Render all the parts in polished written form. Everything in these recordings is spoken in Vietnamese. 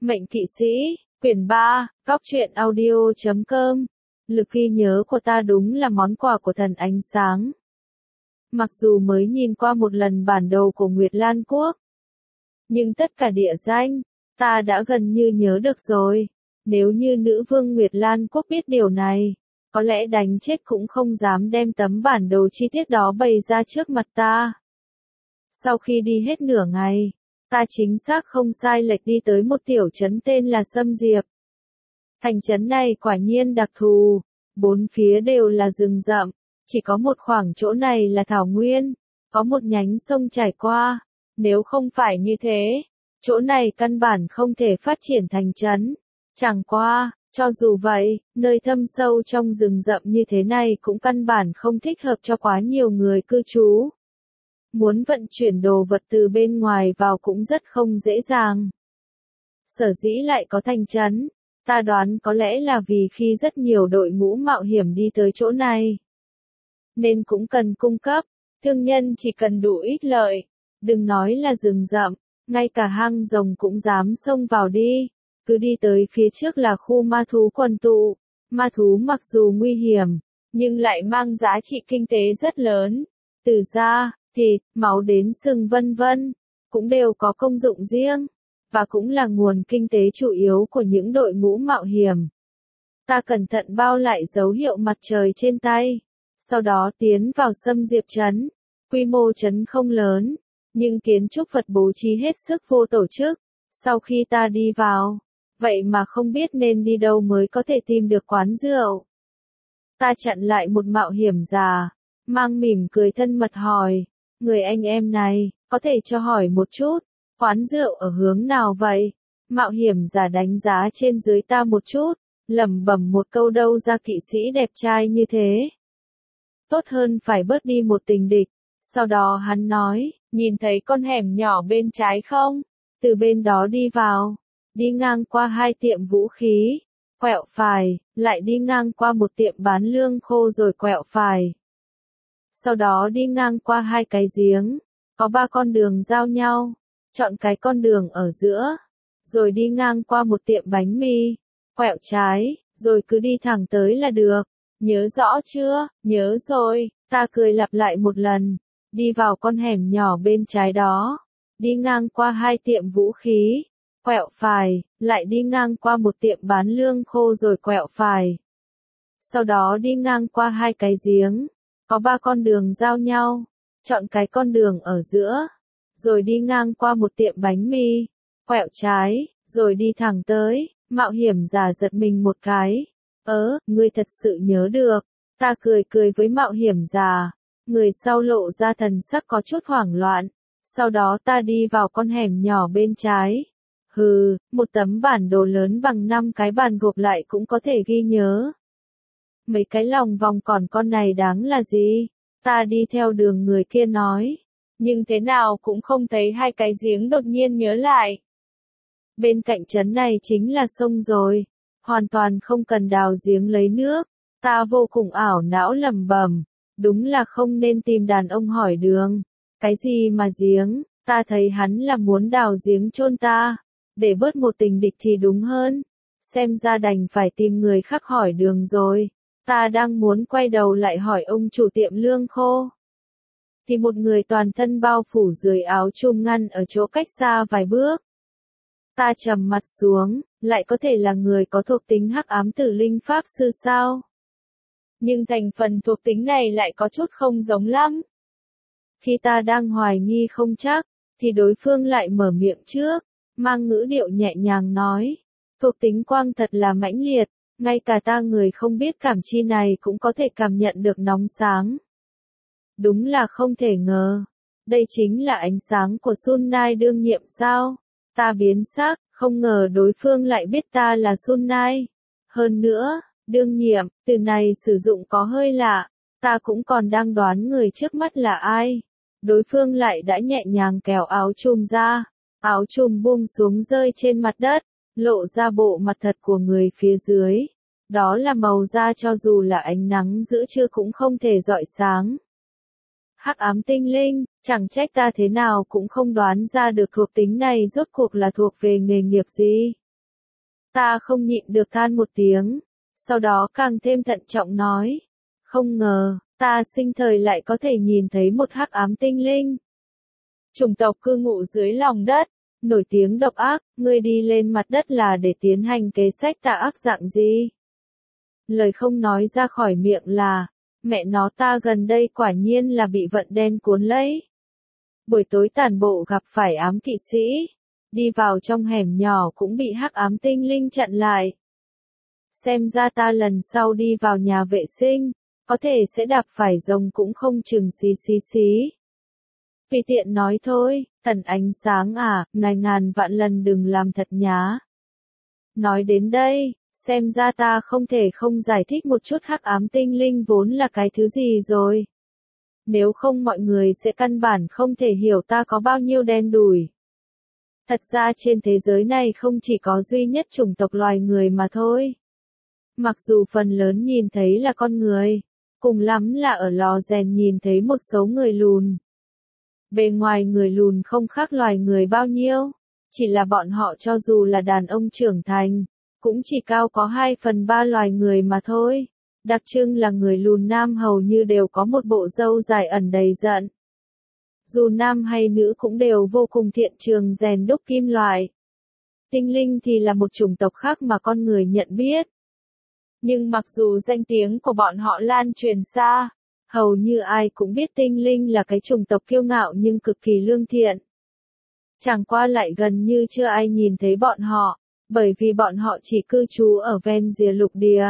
Mệnh kỵ sĩ, quyển 3, góc truyện audio.com. Lực ghi nhớ của ta đúng là món quà của thần ánh sáng. Mặc dù mới nhìn qua một lần bản đồ của Nguyệt Lan Quốc, nhưng tất cả địa danh, ta đã gần như nhớ được rồi. Nếu như nữ vương Nguyệt Lan Quốc biết điều này, có lẽ đánh chết cũng không dám đem tấm bản đồ chi tiết đó bày ra trước mặt ta. Sau khi đi hết nửa ngày, ta chính xác không sai lệch đi tới một tiểu trấn tên là Sâm Diệp. Thành trấn này quả nhiên đặc thù, bốn phía đều là rừng rậm, chỉ có một khoảng chỗ này là thảo nguyên, có một nhánh sông chảy qua, nếu không phải như thế, chỗ này căn bản không thể phát triển thành trấn. Chẳng qua, cho dù vậy, nơi thâm sâu trong rừng rậm như thế này cũng căn bản không thích hợp cho quá nhiều người cư trú. Muốn vận chuyển đồ vật từ bên ngoài vào cũng rất không dễ dàng. Sở dĩ lại có thành trấn, ta đoán có lẽ là vì khi rất nhiều đội ngũ mạo hiểm đi tới chỗ này, nên cũng cần cung cấp, thương nhân chỉ cần đủ ít lợi, đừng nói là rừng rậm, ngay cả hang rồng cũng dám xông vào đi. Cứ đi tới phía trước là khu ma thú quần tụ, ma thú mặc dù nguy hiểm, nhưng lại mang giá trị kinh tế rất lớn, từ da, thịt, máu đến sừng vân vân, cũng đều có công dụng riêng, và cũng là nguồn kinh tế chủ yếu của những đội ngũ mạo hiểm. Ta cẩn thận bao lại dấu hiệu mặt trời trên tay, sau đó tiến vào Sâm Diệp trấn. Quy mô trấn không lớn, nhưng kiến trúc vật bố trí hết sức vô tổ chức. Sau khi ta đi vào, vậy mà không biết nên đi đâu mới có thể tìm được quán rượu. Ta chặn lại một mạo hiểm già, mang mỉm cười thân mật hỏi, người anh em này, có thể cho hỏi một chút, quán rượu ở hướng nào vậy? Mạo hiểm già đánh giá trên dưới ta một chút, lẩm bẩm một câu đâu ra kỵ sĩ đẹp trai như thế. Tốt hơn phải bớt đi một tình địch. Sau đó hắn nói, nhìn thấy con hẻm nhỏ bên trái không? Từ bên đó đi vào. Đi ngang qua hai tiệm vũ khí, quẹo phải, lại đi ngang qua một tiệm bán lương khô rồi quẹo phải. Sau đó đi ngang qua hai cái giếng, có ba con đường giao nhau, chọn cái con đường ở giữa, rồi đi ngang qua một tiệm bánh mì, quẹo trái, rồi cứ đi thẳng tới là được. Nhớ rõ chưa? Nhớ rồi, ta cười lặp lại một lần, đi vào con hẻm nhỏ bên trái đó, đi ngang qua hai tiệm vũ khí, quẹo phải, lại đi ngang qua một tiệm bán lương khô rồi quẹo phải. Sau đó đi ngang qua hai cái giếng, có ba con đường giao nhau, chọn cái con đường ở giữa, rồi đi ngang qua một tiệm bánh mì, quẹo trái, rồi đi thẳng tới. Mạo hiểm giả giật mình một cái. Ngươi thật sự nhớ được. Ta cười cười với mạo hiểm giả. Người sau lộ ra thần sắc có chút hoảng loạn. Sau đó ta đi vào con hẻm nhỏ bên trái. Một tấm bản đồ lớn bằng 5 cái bàn gộp lại cũng có thể ghi nhớ. Mấy cái lòng vòng còn con này đáng là gì? Ta đi theo đường người kia nói. Nhưng thế nào cũng không thấy hai cái giếng, đột nhiên nhớ lại. Bên cạnh trấn này chính là sông rồi. Hoàn toàn không cần đào giếng lấy nước. Ta vô cùng ảo não lẩm bẩm. Đúng là không nên tìm đàn ông hỏi đường. Cái gì mà giếng? Ta thấy hắn là muốn đào giếng chôn ta. Để bớt một tình địch thì đúng hơn. Xem ra đành phải tìm người khác hỏi đường rồi. Ta đang muốn quay đầu lại hỏi ông chủ tiệm lương khô, thì một người toàn thân bao phủ dưới áo chùm ngăn ở chỗ cách xa vài bước. Ta trầm mặt xuống, lại có thể là người có thuộc tính hắc ám tử linh pháp sư sao? Nhưng thành phần thuộc tính này lại có chút không giống lắm. Khi ta đang hoài nghi không chắc, thì đối phương lại mở miệng trước, mang ngữ điệu nhẹ nhàng nói, thuộc tính quang thật là mãnh liệt, ngay cả ta người không biết cảm chi này cũng có thể cảm nhận được nóng sáng. Đúng là không thể ngờ, đây chính là ánh sáng của Sun Nai đương nhiệm sao? Ta biến sắc, không ngờ đối phương lại biết ta là Sun Nai. Hơn nữa, đương nhiệm, từ này sử dụng có hơi lạ, ta cũng còn đang đoán người trước mắt là ai. Đối phương lại đã nhẹ nhàng kéo áo chùm ra, áo chùm buông xuống rơi trên mặt đất, lộ ra bộ mặt thật của người phía dưới. Đó là màu da cho dù là ánh nắng giữa trưa cũng không thể rọi sáng. Hắc ám tinh linh, chẳng trách ta thế nào cũng không đoán ra được thuộc tính này rốt cuộc là thuộc về nghề nghiệp gì. Ta không nhịn được than một tiếng, sau đó càng thêm thận trọng nói. Không ngờ, ta sinh thời lại có thể nhìn thấy một hắc ám tinh linh. Chủng tộc cư ngụ dưới lòng đất, nổi tiếng độc ác, ngươi đi lên mặt đất là để tiến hành kế sách tà ác dạng gì? Lời không nói ra khỏi miệng là, mẹ nó ta gần đây quả nhiên là bị vận đen cuốn lấy. Buổi tối tản bộ gặp phải ám kỵ sĩ, đi vào trong hẻm nhỏ cũng bị hắc ám tinh linh chặn lại. Xem ra ta lần sau đi vào nhà vệ sinh, có thể sẽ đạp phải rồng cũng không chừng xí xí xí. Tùy tiện nói thôi, thần ánh sáng à, ngài ngàn vạn lần đừng làm thật nhá. Nói đến đây, xem ra ta không thể không giải thích một chút hắc ám tinh linh vốn là cái thứ gì rồi. Nếu không mọi người sẽ căn bản không thể hiểu ta có bao nhiêu đen đủi. Thật ra trên thế giới này không chỉ có duy nhất chủng tộc loài người mà thôi. Mặc dù phần lớn nhìn thấy là con người, cùng lắm là ở lò rèn nhìn thấy một số người lùn. Bề ngoài người lùn không khác loài người bao nhiêu, chỉ là bọn họ cho dù là đàn ông trưởng thành, cũng chỉ cao có 2/3 loài người mà thôi. Đặc trưng là người lùn nam hầu như đều có một bộ râu dài ẩn đầy giận. Dù nam hay nữ cũng đều vô cùng thiện trường rèn đúc kim loại. Tinh linh thì là một chủng tộc khác mà con người nhận biết. Nhưng mặc dù danh tiếng của bọn họ lan truyền xa, hầu như ai cũng biết tinh linh là cái chủng tộc kiêu ngạo nhưng cực kỳ lương thiện. Chẳng qua lại gần như chưa ai nhìn thấy bọn họ, bởi vì bọn họ chỉ cư trú ở ven rìa lục địa.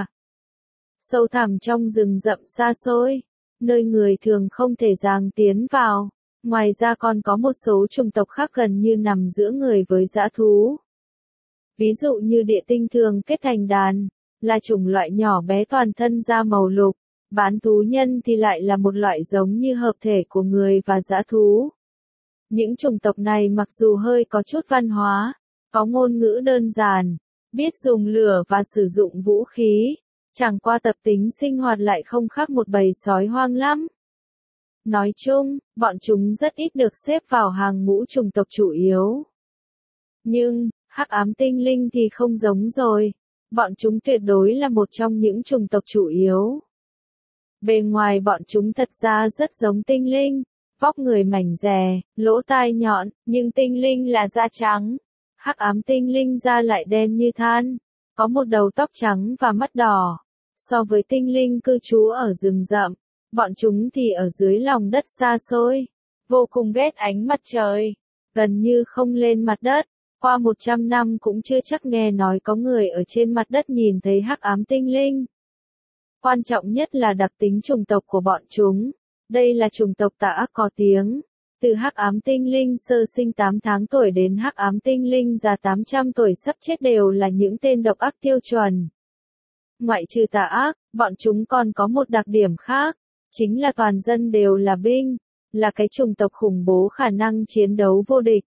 Sâu thẳm trong rừng rậm xa xôi, nơi người thường không thể dàng tiến vào. Ngoài ra còn có một số chủng tộc khác gần như nằm giữa người với dã thú. Ví dụ như địa tinh thường kết thành đàn, là chủng loại nhỏ bé toàn thân da màu lục. Bán thú nhân thì lại là một loại giống như hợp thể của người và dã thú. Những chủng tộc này mặc dù hơi có chút văn hóa, có ngôn ngữ đơn giản, biết dùng lửa và sử dụng vũ khí, chẳng qua tập tính sinh hoạt lại không khác một bầy sói hoang lắm. Nói chung, bọn chúng rất ít được xếp vào hàng ngũ chủng tộc chủ yếu. Nhưng, hắc ám tinh linh thì không giống rồi, bọn chúng tuyệt đối là một trong những chủng tộc chủ yếu. Bề ngoài bọn chúng thật ra rất giống tinh linh, vóc người mảnh dè, lỗ tai nhọn, nhưng tinh linh là da trắng. Hắc ám tinh linh da lại đen như than, có một đầu tóc trắng và mắt đỏ. So với tinh linh cư trú ở rừng rậm, bọn chúng thì ở dưới lòng đất xa xôi, vô cùng ghét ánh mặt trời, gần như không lên mặt đất. Qua 100 năm cũng chưa chắc nghe nói có người ở trên mặt đất nhìn thấy hắc ám tinh linh. Quan trọng nhất là đặc tính chủng tộc của bọn chúng. Đây là chủng tộc tà ác có tiếng. Từ hắc ám tinh linh sơ sinh 8 tháng tuổi đến hắc ám tinh linh già 800 tuổi sắp chết đều là những tên độc ác tiêu chuẩn. Ngoại trừ tà ác, bọn chúng còn có một đặc điểm khác, chính là toàn dân đều là binh, là cái chủng tộc khủng bố khả năng chiến đấu vô địch.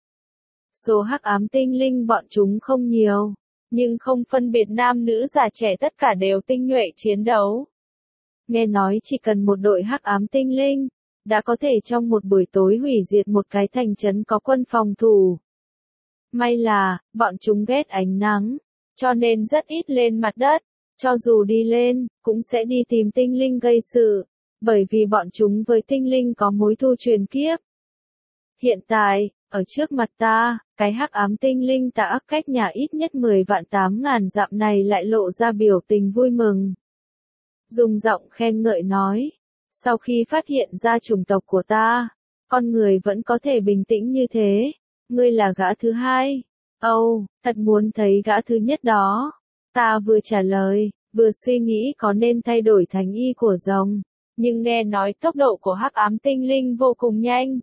Số hắc ám tinh linh bọn chúng không nhiều, nhưng không phân biệt nam nữ già trẻ tất cả đều tinh nhuệ chiến đấu. Nghe nói chỉ cần một đội hắc ám tinh linh, đã có thể trong một buổi tối hủy diệt một cái thành trấn có quân phòng thủ. May là, bọn chúng ghét ánh nắng, cho nên rất ít lên mặt đất, cho dù đi lên, cũng sẽ đi tìm tinh linh gây sự, bởi vì bọn chúng với tinh linh có mối thù truyền kiếp. Hiện tại, ở trước mặt ta, cái hắc ám tinh linh tà ác cách nhà ít nhất 10.800.000 dặm này lại lộ ra biểu tình vui mừng. Dùng giọng khen ngợi nói, sau khi phát hiện ra chủng tộc của ta, con người vẫn có thể bình tĩnh như thế, ngươi là gã thứ hai. Âu, thật muốn thấy gã thứ nhất đó. Ta vừa trả lời, vừa suy nghĩ có nên thay đổi thành y của rồng, nhưng nghe nói tốc độ của hắc ám tinh linh vô cùng nhanh.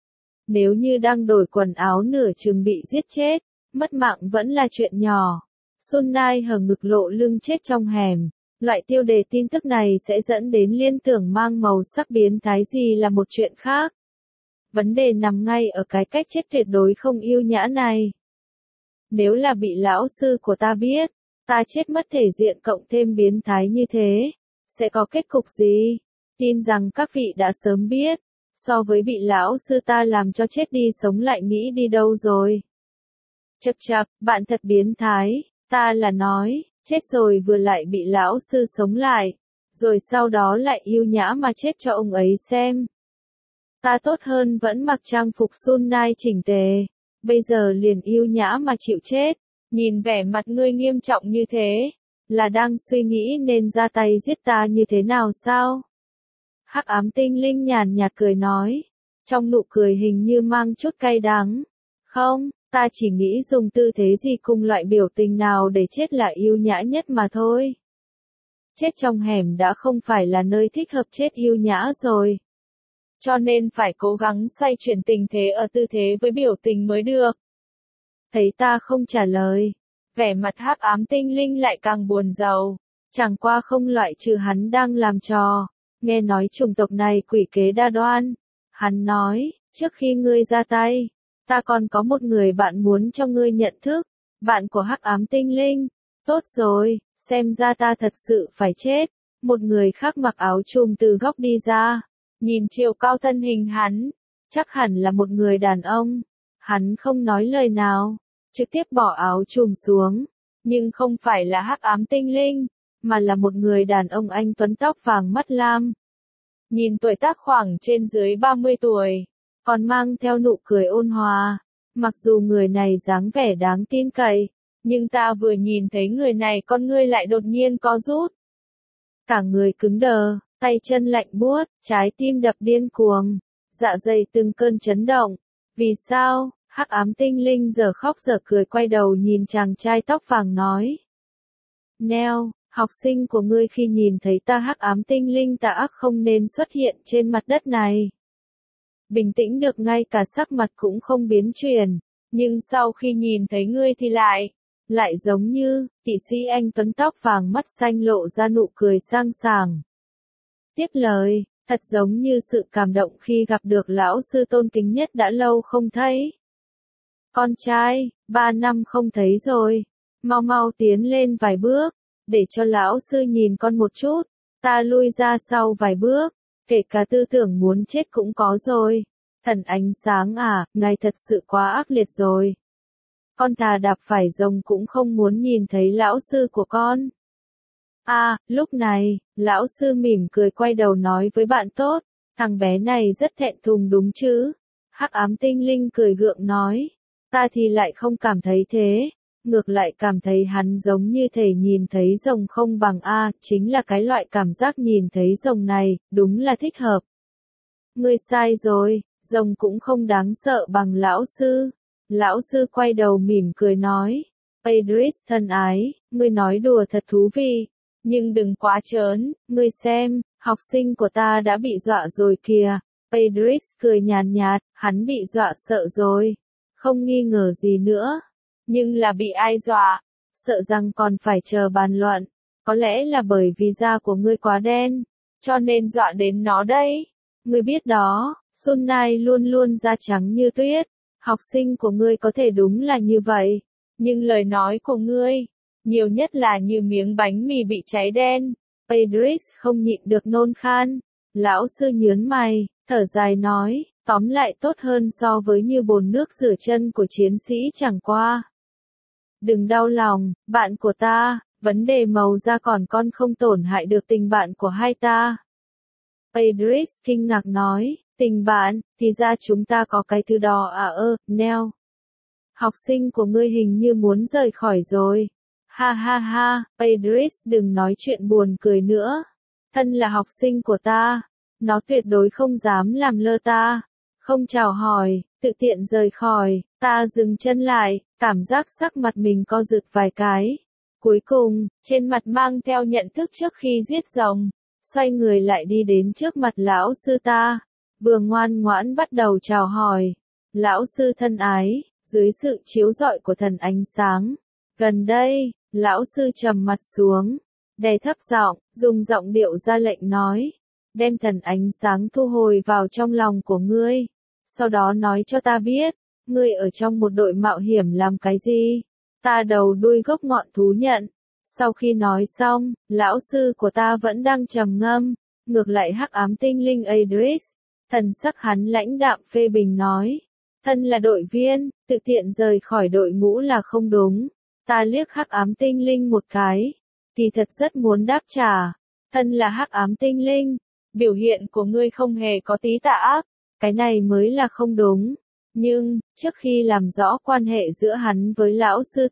Nếu như đang đổi quần áo nửa chừng bị giết chết, mất mạng vẫn là chuyện nhỏ. Sun Nai hở ngực lộ lưng chết trong hẻm. Loại tiêu đề tin tức này sẽ dẫn đến liên tưởng mang màu sắc biến thái gì là một chuyện khác. Vấn đề nằm ngay ở cái cách chết tuyệt đối không yêu nhã này. Nếu là bị lão sư của ta biết, ta chết mất thể diện cộng thêm biến thái như thế, sẽ có kết cục gì? Tin rằng các vị đã sớm biết, so với bị lão sư ta làm cho chết đi sống lại nghĩ đi đâu rồi. Chậc chậc, bạn thật biến thái, Ta là nói, chết rồi vừa lại bị lão sư sống lại, rồi sau đó lại yêu nhã mà chết cho ông ấy xem. Ta tốt hơn vẫn mặc trang phục Sunai chỉnh tề, bây giờ liền yêu nhã mà chịu chết. Nhìn vẻ mặt ngươi nghiêm trọng như thế, là đang suy nghĩ nên ra tay giết ta như thế nào sao? Hắc ám tinh linh nhàn nhạt cười nói, trong nụ cười hình như mang chút cay đắng. Không, ta chỉ nghĩ dùng tư thế gì cùng loại biểu tình nào để chết là yêu nhã nhất mà thôi. Chết trong hẻm đã không phải là nơi thích hợp chết yêu nhã rồi. Cho nên phải cố gắng xoay chuyển tình thế ở tư thế với biểu tình mới được. Thấy ta không trả lời, vẻ mặt hắc ám tinh linh lại càng buồn rầu. Chẳng qua không loại trừ hắn đang làm trò. Nghe nói chủng tộc này quỷ kế đa đoan. Hắn nói, trước khi ngươi ra tay, ta còn có một người bạn muốn cho ngươi nhận thức. Bạn của hắc ám tinh linh. Tốt rồi, xem ra ta thật sự phải chết. Một người khác mặc áo trùm từ góc đi ra. Nhìn chiều cao thân hình hắn, chắc hẳn là một người đàn ông. Hắn không nói lời nào, trực tiếp bỏ áo trùm xuống. Nhưng không phải là hắc ám tinh linh, mà là một người đàn ông anh tuấn tóc vàng mắt lam. Nhìn tuổi tác khoảng trên dưới 30 tuổi, còn mang theo nụ cười ôn hòa. Mặc dù người này dáng vẻ đáng tin cậy, nhưng ta vừa nhìn thấy người này con ngươi lại đột nhiên co rút. Cả người cứng đờ, tay chân lạnh buốt, trái tim đập điên cuồng, dạ dày từng cơn chấn động. Vì sao? Hắc ám tinh linh giờ khóc giờ cười quay đầu nhìn chàng trai tóc vàng nói. Neo, học sinh của ngươi khi nhìn thấy ta hắc ám tinh linh ta ác không nên xuất hiện trên mặt đất này. Bình tĩnh được ngay cả sắc mặt cũng không biến chuyển, nhưng sau khi nhìn thấy ngươi thì lại giống như, kỵ sĩ anh tuấn tóc vàng mắt xanh lộ ra nụ cười sang sảng. Tiếp lời, thật giống như sự cảm động khi gặp được lão sư tôn kính nhất đã lâu không thấy. Con trai, 3 năm không thấy rồi, mau tiến lên vài bước, để cho lão sư nhìn con một chút. Ta lui ra sau vài bước, kể cả tư tưởng muốn chết cũng có rồi. Thần ánh sáng à, ngài thật sự quá ác liệt rồi. Con thà đạp phải rồng cũng không muốn nhìn thấy lão sư của con. Lúc này, lão sư mỉm cười quay đầu nói với bạn tốt, thằng bé này rất thẹn thùng đúng chứ? Hắc ám tinh linh cười gượng nói, ta thì lại không cảm thấy thế, ngược lại cảm thấy hắn giống như thể nhìn thấy rồng không bằng chính là cái loại cảm giác nhìn thấy rồng này, đúng là thích hợp. Ngươi sai rồi, rồng cũng không đáng sợ bằng lão sư. Lão sư quay đầu mỉm cười nói, Adris thân ái, ngươi nói đùa thật thú vị. Nhưng đừng quá trớn, ngươi xem, học sinh của ta đã bị dọa rồi kìa. Adris cười nhàn nhạt, hắn bị dọa sợ rồi. Không nghi ngờ gì nữa. Nhưng là bị ai dọa? Sợ rằng còn phải chờ bàn luận. Có lẽ là bởi vì da của ngươi quá đen, cho nên dọa đến nó đấy. Ngươi biết đó, Sunai luôn luôn da trắng như tuyết. Học sinh của ngươi có thể đúng là như vậy. Nhưng lời nói của ngươi, nhiều nhất là như miếng bánh mì bị cháy đen. Adris không nhịn được nôn khan. Lão sư nhớn mày, thở dài nói, tóm lại tốt hơn so với như bồn nước rửa chân của chiến sĩ chẳng qua. Đừng đau lòng, bạn của ta, vấn đề màu da còn con không tổn hại được tình bạn của hai ta. Adris kinh ngạc nói, tình bạn, thì ra chúng ta có cái thứ đó Neo. Học sinh của ngươi hình như muốn rời khỏi rồi. Ha ha ha, Adris đừng nói chuyện buồn cười nữa. Thân là học sinh của ta, nó tuyệt đối không dám làm lơ ta. Không chào hỏi, tự tiện rời khỏi, ta dừng chân lại, cảm giác sắc mặt mình co rụt vài cái. Cuối cùng, trên mặt mang theo nhận thức trước khi giết rồng, xoay người lại đi đến trước mặt lão sư ta. Vừa ngoan ngoãn bắt đầu chào hỏi. Lão sư thân ái, dưới sự chiếu rọi của thần ánh sáng. Gần đây, lão sư trầm mặt xuống, đè thấp giọng, dùng giọng điệu ra lệnh nói. Đem thần ánh sáng thu hồi vào trong lòng của ngươi. Sau đó nói cho ta biết, ngươi ở trong một đội mạo hiểm làm cái gì? Ta đầu đuôi gốc ngọn thú nhận. Sau khi nói xong, lão sư của ta vẫn đang trầm ngâm, ngược lại hắc ám tinh linh Adris. Thần sắc hắn lãnh đạm phê bình nói, thân là đội viên, tự tiện rời khỏi đội ngũ là không đúng. Ta liếc hắc ám tinh linh một cái, thì thật rất muốn đáp trả. Thân là hắc ám tinh linh, biểu hiện của ngươi không hề có tí tà ác, cái này mới là không đúng. Nhưng, trước khi làm rõ quan hệ giữa hắn với lão sư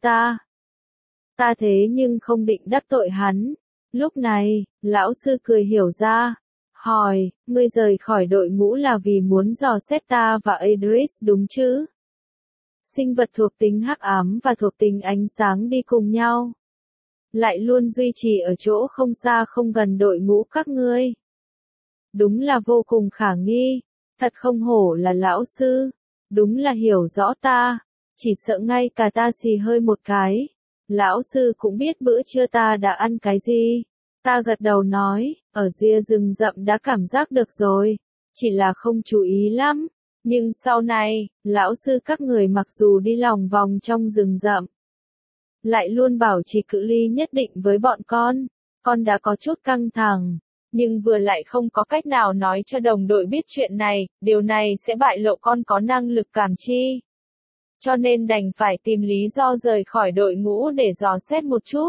ta thế nhưng không định đắc tội hắn. Lúc này, lão sư cười hiểu ra, hỏi, ngươi rời khỏi đội ngũ là vì muốn dò xét ta và Idris đúng chứ? Sinh vật thuộc tính hắc ám và thuộc tính ánh sáng đi cùng nhau, lại luôn duy trì ở chỗ không xa không gần đội ngũ các ngươi. Đúng là vô cùng khả nghi, thật không hổ là lão sư, đúng là hiểu rõ ta, chỉ sợ ngay cả ta xì hơi một cái. Lão sư cũng biết bữa trưa ta đã ăn cái gì. Ta gật đầu nói, ở rìa rừng rậm đã cảm giác được rồi, chỉ là không chú ý lắm. Nhưng sau này, lão sư các người mặc dù đi lòng vòng trong rừng rậm, lại luôn bảo trì cự ly nhất định với bọn con đã có chút căng thẳng, nhưng vừa lại không có cách nào nói cho đồng đội biết chuyện này, điều này sẽ bại lộ con có năng lực cảm chi. Cho nên đành phải tìm lý do rời khỏi đội ngũ để dò xét một chút.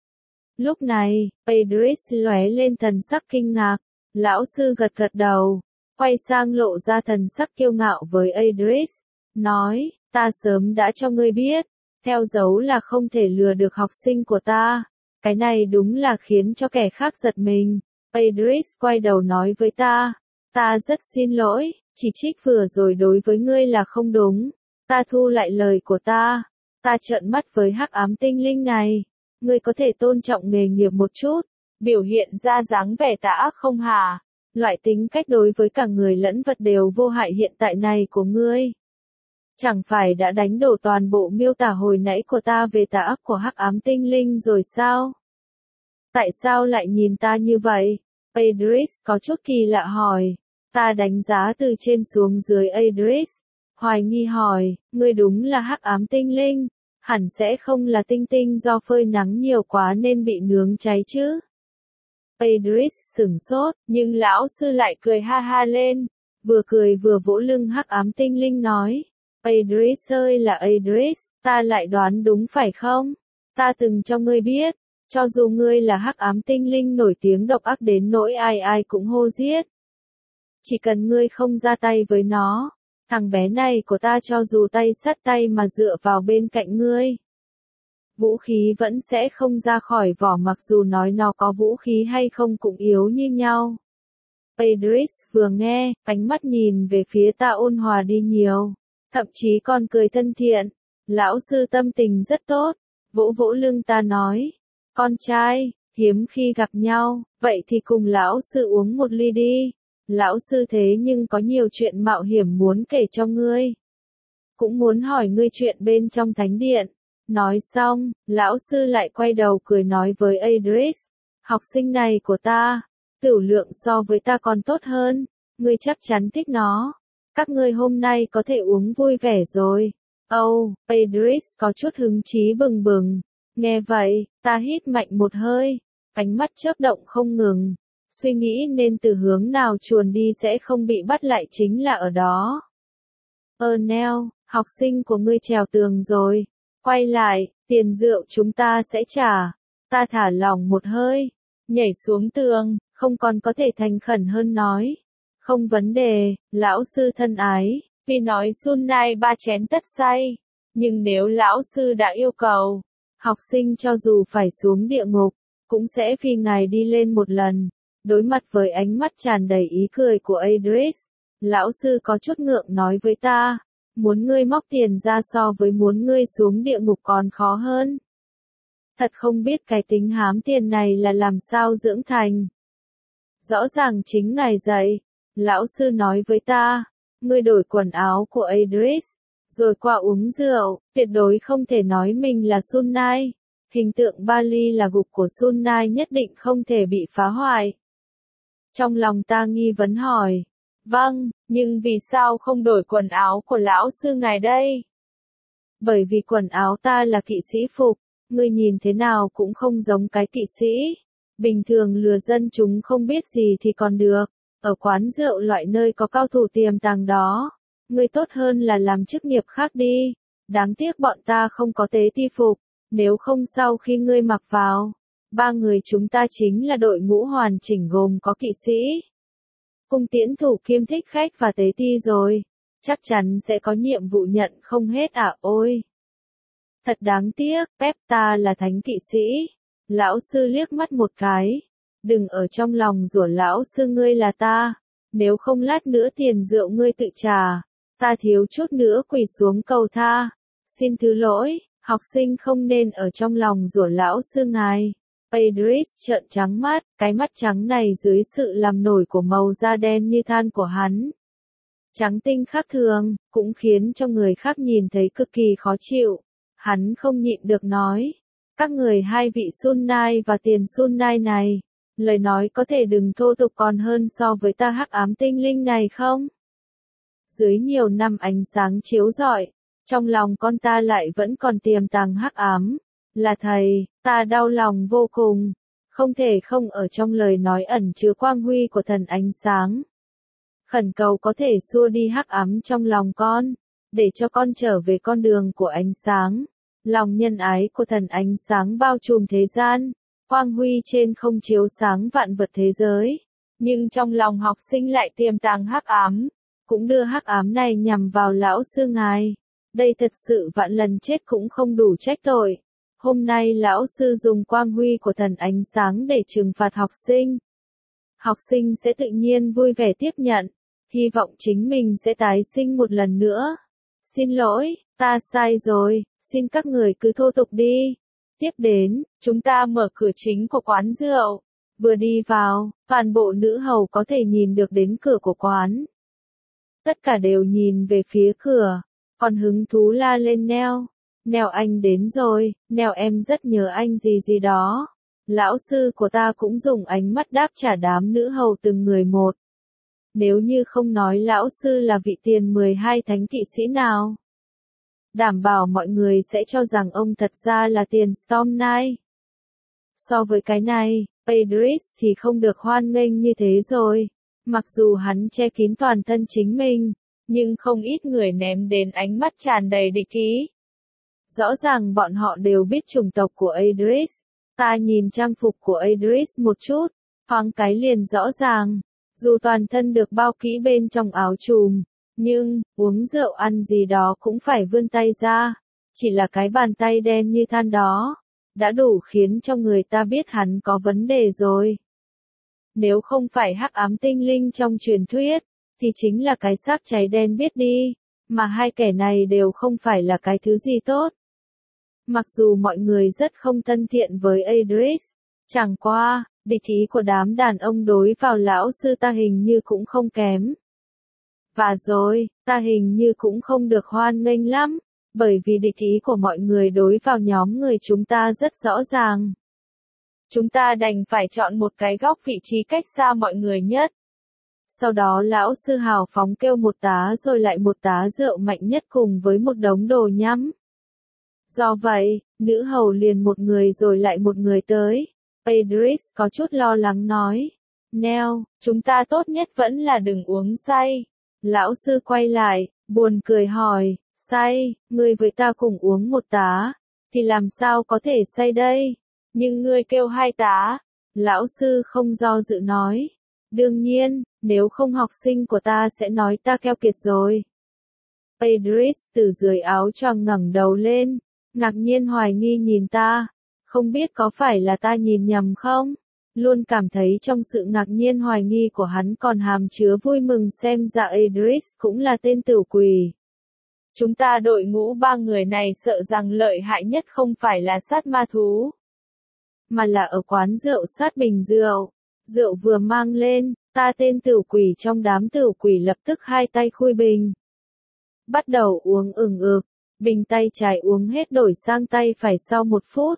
Lúc này, Idris lóe lên thần sắc kinh ngạc, lão sư gật gật đầu, quay sang lộ ra thần sắc kiêu ngạo với Idris, nói, ta sớm đã cho ngươi biết, theo dấu là không thể lừa được học sinh của ta, cái này đúng là khiến cho kẻ khác giật mình. Idris quay đầu nói với ta rất xin lỗi, chỉ trích vừa rồi đối với ngươi là không đúng. Ta thu lại lời của ta trợn mắt với hắc ám tinh linh này, ngươi có thể tôn trọng nghề nghiệp một chút, biểu hiện ra dáng vẻ tà ác không hả? Loại tính cách đối với cả người lẫn vật đều vô hại hiện tại này của ngươi, chẳng phải đã đánh đổ toàn bộ miêu tả hồi nãy của ta về tà ác của hắc ám tinh linh rồi sao? Tại sao lại nhìn ta như vậy? Idris có chút kỳ lạ hỏi. Ta đánh giá từ trên xuống dưới Idris, hoài nghi hỏi, ngươi đúng là hắc ám tinh linh, hẳn sẽ không là tinh tinh do phơi nắng nhiều quá nên bị nướng cháy chứ? Idris sửng sốt, nhưng lão sư lại cười ha ha lên, vừa cười vừa vỗ lưng hắc ám tinh linh nói, Idris ơi là Idris, ta lại đoán đúng phải không? Ta từng cho ngươi biết, cho dù ngươi là hắc ám tinh linh nổi tiếng độc ác đến nỗi ai ai cũng hô giết, chỉ cần ngươi không ra tay với nó, thằng bé này của ta cho dù tay sắt tay mà dựa vào bên cạnh ngươi, vũ khí vẫn sẽ không ra khỏi vỏ, mặc dù nói nó có vũ khí hay không cũng yếu như nhau. Idris vừa nghe, ánh mắt nhìn về phía ta ôn hòa đi nhiều, thậm chí còn cười thân thiện. Lão sư tâm tình rất tốt, vỗ vỗ lưng ta nói, con trai, hiếm khi gặp nhau, vậy thì cùng lão sư uống một ly đi. Lão sư thế nhưng có nhiều chuyện mạo hiểm muốn kể cho ngươi. Cũng muốn hỏi ngươi chuyện bên trong thánh điện. Nói xong, lão sư lại quay đầu cười nói với Idris, học sinh này của ta, tửu lượng so với ta còn tốt hơn, ngươi chắc chắn thích nó. Các ngươi hôm nay có thể uống vui vẻ rồi. Idris có chút hứng chí bừng bừng. Nghe vậy, ta hít mạnh một hơi, ánh mắt chớp động không ngừng. Suy nghĩ nên từ hướng nào chuồn đi sẽ không bị bắt lại chính là ở đó. Ernell, học sinh của ngươi trèo tường rồi. Quay lại, tiền rượu chúng ta sẽ trả. Ta thả lỏng một hơi, nhảy xuống tường, không còn có thể thành khẩn hơn nói. Không vấn đề, lão sư thân ái, vì nói Sunnai 3 chén tất say. Nhưng nếu lão sư đã yêu cầu, học sinh cho dù phải xuống địa ngục, cũng sẽ vì ngài đi lên một lần. Đối mặt với ánh mắt tràn đầy ý cười của Idris, lão sư có chút ngượng nói với ta, muốn ngươi móc tiền ra so với muốn ngươi xuống địa ngục còn khó hơn. Thật không biết cái tính hám tiền này là làm sao dưỡng thành. Rõ ràng chính ngài dạy, lão sư nói với ta, ngươi đổi quần áo của Idris, rồi qua uống rượu, tuyệt đối không thể nói mình là Sunnai. Hình tượng Bali là gục của Sunnai nhất định không thể bị phá hoại. Trong lòng ta nghi vấn hỏi, vâng, nhưng vì sao không đổi quần áo của lão sư ngài đây? Bởi vì quần áo ta là kỵ sĩ phục, ngươi nhìn thế nào cũng không giống cái kỵ sĩ. Bình thường lừa dân chúng không biết gì thì còn được, ở quán rượu loại nơi có cao thủ tiềm tàng đó, ngươi tốt hơn là làm chức nghiệp khác đi. Đáng tiếc bọn ta không có tế ti phục, nếu không sau khi ngươi mặc vào, ba người chúng ta chính là đội ngũ hoàn chỉnh gồm có kỵ sĩ, cung tiễn thủ kiêm thích khách và tế ti rồi, chắc chắn sẽ có nhiệm vụ nhận không hết à ôi. Thật đáng tiếc, Pep ta là thánh kỵ sĩ. Lão sư liếc mắt một cái. Đừng ở trong lòng rủa lão sư ngươi là ta. Nếu không lát nữa tiền rượu ngươi tự trả. Ta thiếu chút nữa quỳ xuống cầu tha. Xin thứ lỗi, học sinh không nên ở trong lòng rủa lão sư ngài. Idris trợn trắng mắt, cái mắt trắng này dưới sự làm nổi của màu da đen như than của hắn. Trắng tinh khác thường, cũng khiến cho người khác nhìn thấy cực kỳ khó chịu. Hắn không nhịn được nói. Các người hai vị Sunnai và tiền Sunnai này, lời nói có thể đừng thô tục còn hơn so với ta hắc ám tinh linh này không? Dưới nhiều năm ánh sáng chiếu rọi, trong lòng con ta lại vẫn còn tiềm tàng hắc ám. Là thầy, ta đau lòng vô cùng, không thể không ở trong lời nói ẩn chứa quang huy của thần ánh sáng. Khẩn cầu có thể xua đi hắc ám trong lòng con, để cho con trở về con đường của ánh sáng. Lòng nhân ái của thần ánh sáng bao trùm thế gian, quang huy trên không chiếu sáng vạn vật thế giới, nhưng trong lòng học sinh lại tiềm tàng hắc ám, cũng đưa hắc ám này nhằm vào lão sư ngài. Đây thật sự vạn lần chết cũng không đủ trách tội. Hôm nay lão sư dùng quang huy của thần ánh sáng để trừng phạt học sinh. Học sinh sẽ tự nhiên vui vẻ tiếp nhận, hy vọng chính mình sẽ tái sinh một lần nữa. Xin lỗi, ta sai rồi, xin các người cứ thô tục đi. Tiếp đến, chúng ta mở cửa chính của quán rượu. Vừa đi vào, toàn bộ nữ hầu có thể nhìn được đến cửa của quán. Tất cả đều nhìn về phía cửa, còn hứng thú la lên Neo. Neo anh đến rồi, Neo em rất nhớ anh gì gì đó. Lão sư của ta cũng dùng ánh mắt đáp trả đám nữ hầu từng người một. Nếu như không nói lão sư là vị tiền 12 thánh kỵ sĩ nào, đảm bảo mọi người sẽ cho rằng ông thật ra là tiền Storm Knight. So với cái này, Idris thì không được hoan nghênh như thế rồi. Mặc dù hắn che kín toàn thân chính mình, nhưng không ít người ném đến ánh mắt tràn đầy địch ý. Rõ ràng bọn họ đều biết chủng tộc của Idris. Ta nhìn trang phục của Idris một chút, thoáng cái liền rõ ràng. Dù toàn thân được bao kỹ bên trong áo trùm, nhưng, uống rượu ăn gì đó cũng phải vươn tay ra. Chỉ là cái bàn tay đen như than đó, đã đủ khiến cho người ta biết hắn có vấn đề rồi. Nếu không phải hắc ám tinh linh trong truyền thuyết, thì chính là cái xác cháy đen biết đi, mà hai kẻ này đều không phải là cái thứ gì tốt. Mặc dù mọi người rất không thân thiện với Idris, chẳng qua, địch ý của đám đàn ông đối vào lão sư ta hình như cũng không kém. Và rồi, ta hình như cũng không được hoan nghênh lắm, bởi vì địch ý của mọi người đối vào nhóm người chúng ta rất rõ ràng. Chúng ta đành phải chọn một cái góc vị trí cách xa mọi người nhất. Sau đó lão sư hào phóng kêu một tá rồi lại một tá rượu mạnh nhất cùng với một đống đồ nhắm. Do vậy, nữ hầu liền một người rồi lại một người tới. Idris có chút lo lắng nói. Neo, chúng ta tốt nhất vẫn là đừng uống say. Lão sư quay lại, buồn cười hỏi, say, ngươi với ta cùng uống một tá, thì làm sao có thể say đây? Nhưng ngươi kêu hai tá. Lão sư không do dự nói. Đương nhiên, nếu không học sinh của ta sẽ nói ta keo kiệt rồi. Idris từ dưới áo choàng ngẩng đầu lên, ngạc nhiên hoài nghi nhìn ta. Không biết có phải là ta nhìn nhầm không? Luôn cảm thấy trong sự ngạc nhiên hoài nghi của hắn còn hàm chứa vui mừng xem ra Idris cũng là tên tửu quỷ. Chúng ta đội ngũ ba người này sợ rằng lợi hại nhất không phải là sát ma thú, mà là ở quán rượu sát bình rượu. Rượu vừa mang lên, ta tên tửu quỷ trong đám tửu quỷ lập tức hai tay khui bình. Bắt đầu uống ừng ực, bình tay trái uống hết đổi sang tay phải sau 1 phút.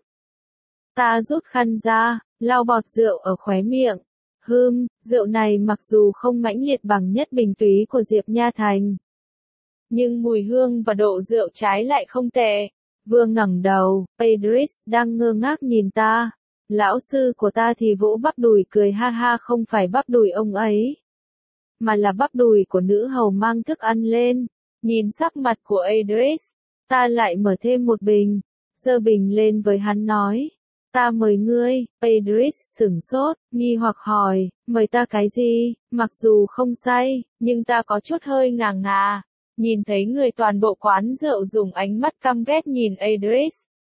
Ta rút khăn ra, lau bọt rượu ở khóe miệng. Rượu này mặc dù không mãnh liệt bằng nhất bình túy của Diệp Nha Thành, nhưng mùi hương và độ rượu trái lại không tệ. Vừa ngẩng đầu, Idris đang ngơ ngác nhìn ta. Lão sư của ta thì vỗ bắp đùi cười ha ha, không phải bắp đùi ông ấy, mà là bắp đùi của nữ hầu mang thức ăn lên. Nhìn sắc mặt của Idris, ta lại mở thêm một bình. giơ bình lên với hắn nói. Ta mời ngươi, Idris sửng sốt, nghi hoặc hỏi, mời ta cái gì, mặc dù không say, nhưng ta có chút hơi ngà ngà. Nhìn thấy người toàn bộ quán rượu dùng ánh mắt căm ghét nhìn Idris.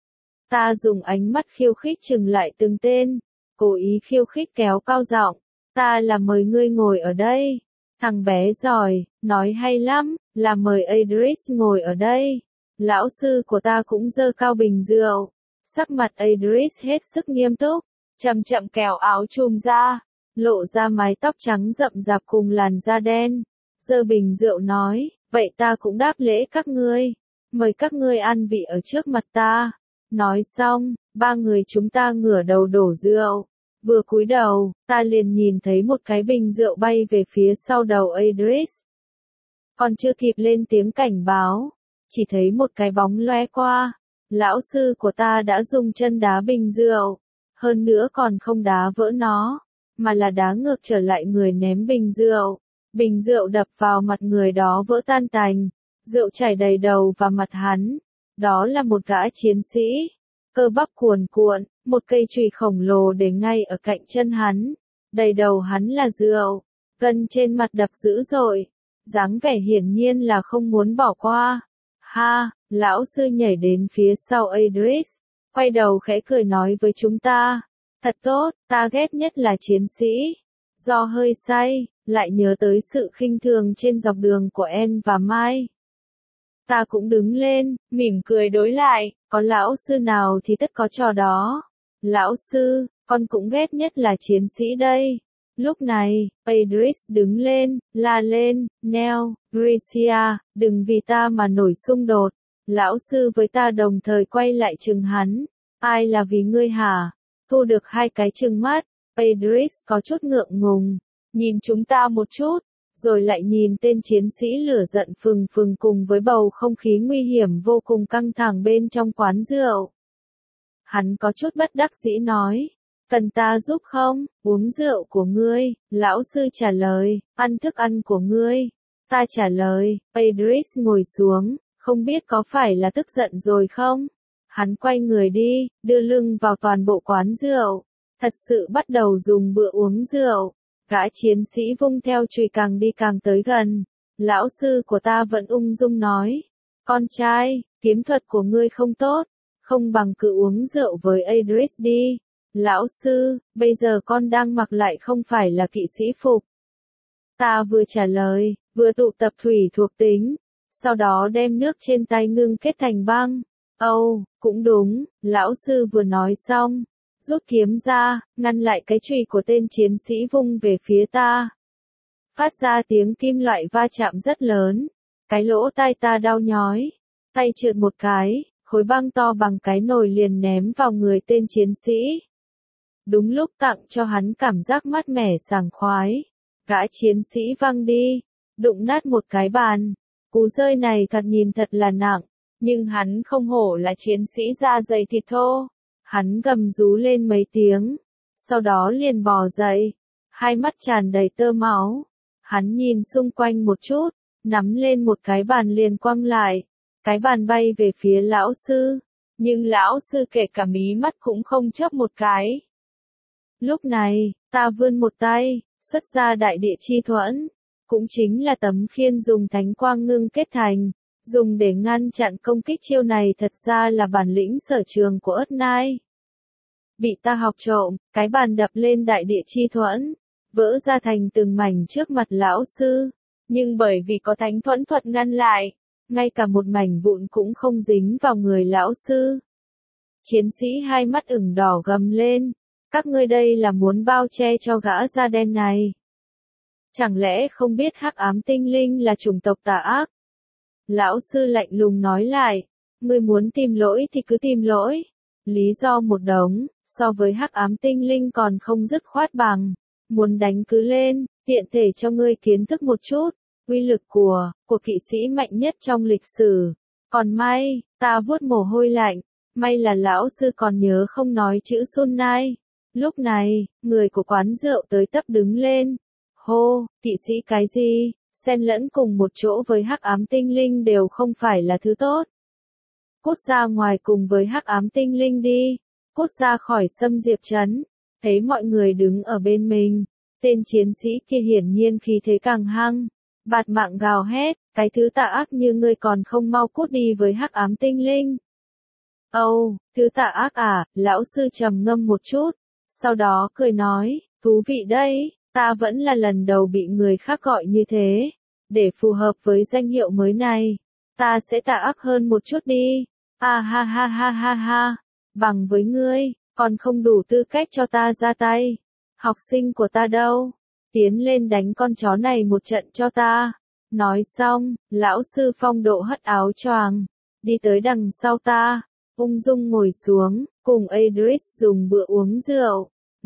Ta dùng ánh mắt khiêu khích chừng lại từng tên, cố ý khiêu khích kéo cao giọng, ta là mời ngươi ngồi ở đây. Thằng bé giỏi, nói hay lắm, là mời Idris ngồi ở đây. Lão sư của ta cũng giơ cao bình rượu. Sắc mặt Idris hết sức nghiêm túc, chậm chậm kéo áo chùm ra, lộ ra mái tóc trắng rậm rạp cùng làn da đen. Giơ bình rượu nói, vậy ta cũng đáp lễ các ngươi, mời các ngươi ăn vị ở trước mặt ta. Nói xong, ba người chúng ta ngửa đầu đổ rượu. Vừa cúi đầu, ta liền nhìn thấy một cái bình rượu bay về phía sau đầu Idris. Còn chưa kịp lên tiếng cảnh báo, chỉ thấy một cái bóng lóe qua. Lão sư của ta đã dùng chân đá bình rượu, hơn nữa còn không đá vỡ nó, mà là đá ngược trở lại người ném bình rượu. Bình rượu đập vào mặt người đó vỡ tan tành, rượu chảy đầy đầu và mặt hắn. Đó là một gã chiến sĩ, cơ bắp cuồn cuộn, một cây chùy khổng lồ để ngay ở cạnh chân hắn. Đầy đầu hắn là rượu, gân trên mặt đập dữ dội, dáng vẻ hiển nhiên là không muốn bỏ qua. Ha, lão sư nhảy đến phía sau Idris, quay đầu khẽ cười nói với chúng ta. Thật tốt, ta ghét nhất là chiến sĩ. Do hơi say, lại nhớ tới sự khinh thường trên dọc đường của En và Mai. Ta cũng đứng lên, mỉm cười đối lại, có lão sư nào thì tất có trò đó. Lão sư, con cũng ghét nhất là chiến sĩ đây. Lúc này, Idris đứng lên, la lên, Neo, Gracia, đừng vì ta mà nổi xung đột. Lão sư với ta đồng thời quay lại chừng hắn. Ai là vì ngươi hả? Thu được hai cái trừng mắt, Idris có chút ngượng ngùng, nhìn chúng ta một chút, rồi lại nhìn tên chiến sĩ lửa giận phừng phừng cùng với bầu không khí nguy hiểm vô cùng căng thẳng bên trong quán rượu. Hắn có chút bất đắc dĩ nói. Cần ta giúp không? Uống rượu của ngươi, lão sư trả lời, ăn thức ăn của ngươi. Ta trả lời, Idris ngồi xuống, không biết có phải là tức giận rồi không? Hắn quay người đi, đưa lưng vào toàn bộ quán rượu. Thật sự bắt đầu dùng bữa uống rượu. Gã chiến sĩ vung theo chùy càng đi càng tới gần. Lão sư của ta vẫn ung dung nói. Con trai, kiếm thuật của ngươi không tốt, không bằng cứ uống rượu với Idris đi. Lão sư, bây giờ con đang mặc lại không phải là kỵ sĩ phục. Ta vừa trả lời, vừa tụ tập thủy thuộc tính, sau đó đem nước trên tay ngưng kết thành băng. Âu, cũng đúng, lão sư vừa nói xong, rút kiếm ra, ngăn lại cái chùy của tên chiến sĩ vung về phía ta. Phát ra tiếng kim loại va chạm rất lớn, cái lỗ tai ta đau nhói, tay trượt một cái, khối băng to bằng cái nồi liền ném vào người tên chiến sĩ. Đúng lúc tặng cho hắn cảm giác mát mẻ sảng khoái, gã chiến sĩ văng đi, đụng nát một cái bàn. Cú rơi này nhìn thật là nặng, nhưng hắn không hổ là chiến sĩ da dày thịt thô. Hắn gầm rú lên mấy tiếng, sau đó liền bò dậy, hai mắt tràn đầy tơ máu. Hắn nhìn xung quanh một chút, nắm lên một cái bàn liền quăng lại, cái bàn bay về phía lão sư, nhưng lão sư kể cả mí mắt cũng không chớp một cái. Lúc này, ta vươn một tay, xuất ra đại địa chi thuẫn, cũng chính là tấm khiên dùng thánh quang ngưng kết thành, dùng để ngăn chặn công kích. Chiêu này thật ra là bản lĩnh sở trường của Ất Nai. Bị ta học trộm, cái bàn đập lên đại địa chi thuẫn, vỡ ra thành từng mảnh trước mặt lão sư, nhưng bởi vì có thánh thuẫn thuật ngăn lại, ngay cả một mảnh vụn cũng không dính vào người lão sư. Chiến sĩ hai mắt ửng đỏ gầm lên, các ngươi đây là muốn bao che cho gã da đen này. Chẳng lẽ không biết hắc ám tinh linh là chủng tộc tà ác? Lão sư lạnh lùng nói lại, ngươi muốn tìm lỗi thì cứ tìm lỗi. Lý do một đống, so với hắc ám tinh linh còn không dứt khoát bằng. Muốn đánh cứ lên, tiện thể cho ngươi kiến thức một chút, uy lực của kỵ sĩ mạnh nhất trong lịch sử. Còn may, ta vuốt mồ hôi lạnh, may là lão sư còn nhớ không nói chữ Sunnai. Lúc này, người của quán rượu tới tấp đứng lên. Hô, kỵ sĩ cái gì? Xen lẫn cùng một chỗ với hắc ám tinh linh đều không phải là thứ tốt. cút ra ngoài cùng với hắc ám tinh linh đi, cút ra khỏi Sâm Diệp Trấn. Thấy mọi người đứng ở bên mình, tên chiến sĩ kia hiển nhiên khí thế càng hăng, bạt mạng gào hét, cái thứ tà ác như ngươi còn không mau cút đi với hắc ám tinh linh. Âu, thứ tà ác à, lão sư trầm ngâm một chút, sau đó cười nói, thú vị đấy, ta vẫn là lần đầu bị người khác gọi như thế, để phù hợp với danh hiệu mới này, ta sẽ tà ác hơn một chút đi, ha ha ha ha ha ha, bằng với ngươi, còn không đủ tư cách cho ta ra tay, học sinh của ta đâu, tiến lên đánh con chó này một trận cho ta. Nói xong, lão sư phong độ hất áo choàng, đi tới đằng sau ta, ung dung ngồi xuống, cùng Idris dùng bữa uống rượu.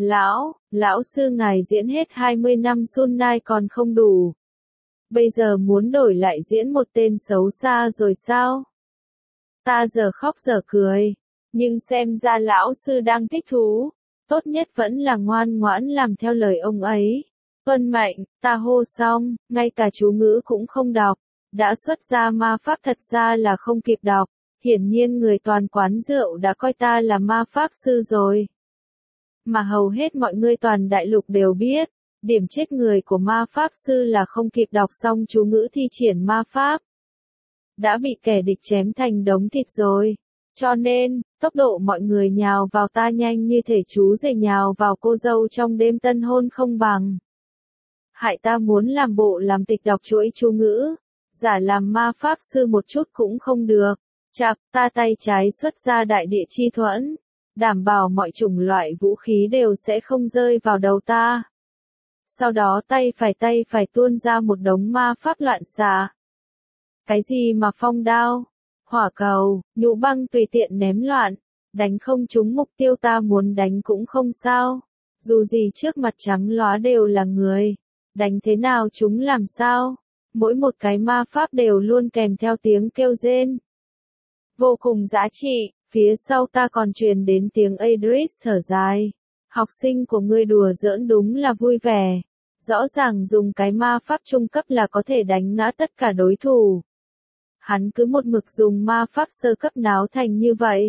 Lão sư ngài diễn hết 20 năm Sunlight còn không đủ. Bây giờ muốn đổi lại diễn một tên xấu xa rồi sao? Ta giờ khóc giờ cười, nhưng xem ra lão sư đang thích thú, tốt nhất vẫn là ngoan ngoãn làm theo lời ông ấy. Tuân mệnh, ta hô xong, ngay cả chú ngữ cũng không đọc, đã xuất ra ma pháp thật ra là không kịp đọc, hiển nhiên người toàn quán rượu đã coi ta là ma pháp sư rồi. Mà hầu hết mọi người toàn đại lục đều biết, điểm chết người của ma pháp sư là không kịp đọc xong chú ngữ thi triển ma pháp. Đã bị kẻ địch chém thành đống thịt rồi. Cho nên, tốc độ mọi người nhào vào ta nhanh như thể chú rể nhào vào cô dâu trong đêm tân hôn không bằng. Hại ta muốn làm bộ làm tịch đọc chuỗi chú ngữ, giả làm ma pháp sư một chút cũng không được. Chạc, ta tay trái xuất ra đại địa chi thuẫn, đảm bảo mọi chủng loại vũ khí đều sẽ không rơi vào đầu ta. Sau đó tay phải tuôn ra một đống ma pháp loạn xạ. Cái gì mà phong đao, hỏa cầu, nhũ băng tùy tiện ném loạn, đánh không trúng mục tiêu ta muốn đánh cũng không sao. Dù gì trước mặt trắng lóa đều là người, đánh thế nào chúng làm sao? Mỗi một cái ma pháp đều luôn kèm theo tiếng kêu rên. Vô cùng giá trị, phía sau ta còn truyền đến tiếng Idris thở dài. Học sinh của ngươi đùa giỡn đúng là vui vẻ. Rõ ràng dùng cái ma pháp trung cấp là có thể đánh ngã tất cả đối thủ. Hắn cứ một mực dùng ma pháp sơ cấp náo thành như vậy.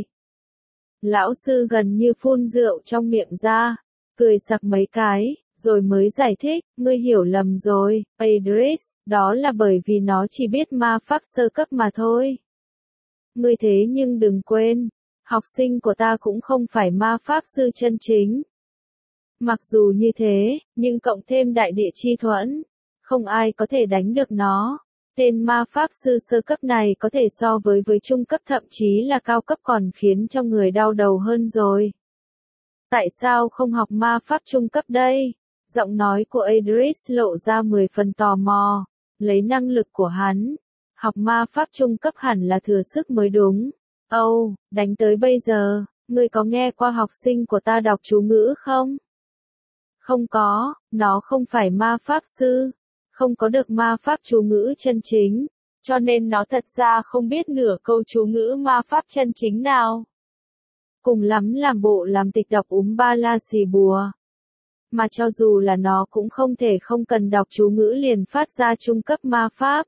Lão sư gần như phun rượu trong miệng ra, cười sặc mấy cái, rồi mới giải thích, ngươi hiểu lầm rồi, Idris, đó là bởi vì nó chỉ biết ma pháp sơ cấp mà thôi. Ngươi thế nhưng đừng quên, học sinh của ta cũng không phải ma pháp sư chân chính. Mặc dù như thế, nhưng cộng thêm đại địa chi thuẫn, không ai có thể đánh được nó. Tên ma pháp sư sơ cấp này có thể so với trung cấp thậm chí là cao cấp còn khiến cho người đau đầu hơn rồi. Tại sao không học ma pháp trung cấp đây? Giọng nói của Idris lộ ra 10 phần tò mò, lấy năng lực của hắn. Học ma pháp trung cấp hẳn là thừa sức mới đúng. Âu, đánh tới bây giờ, ngươi có nghe qua học sinh của ta đọc chú ngữ không? Không có, nó không phải ma pháp sư, không có được ma pháp chú ngữ chân chính, cho nên nó thật ra không biết nửa câu chú ngữ ma pháp chân chính nào. Cùng lắm làm bộ làm tịch đọc ba la xì bùa. Mà cho dù là nó cũng không thể không cần đọc chú ngữ liền phát ra trung cấp ma pháp.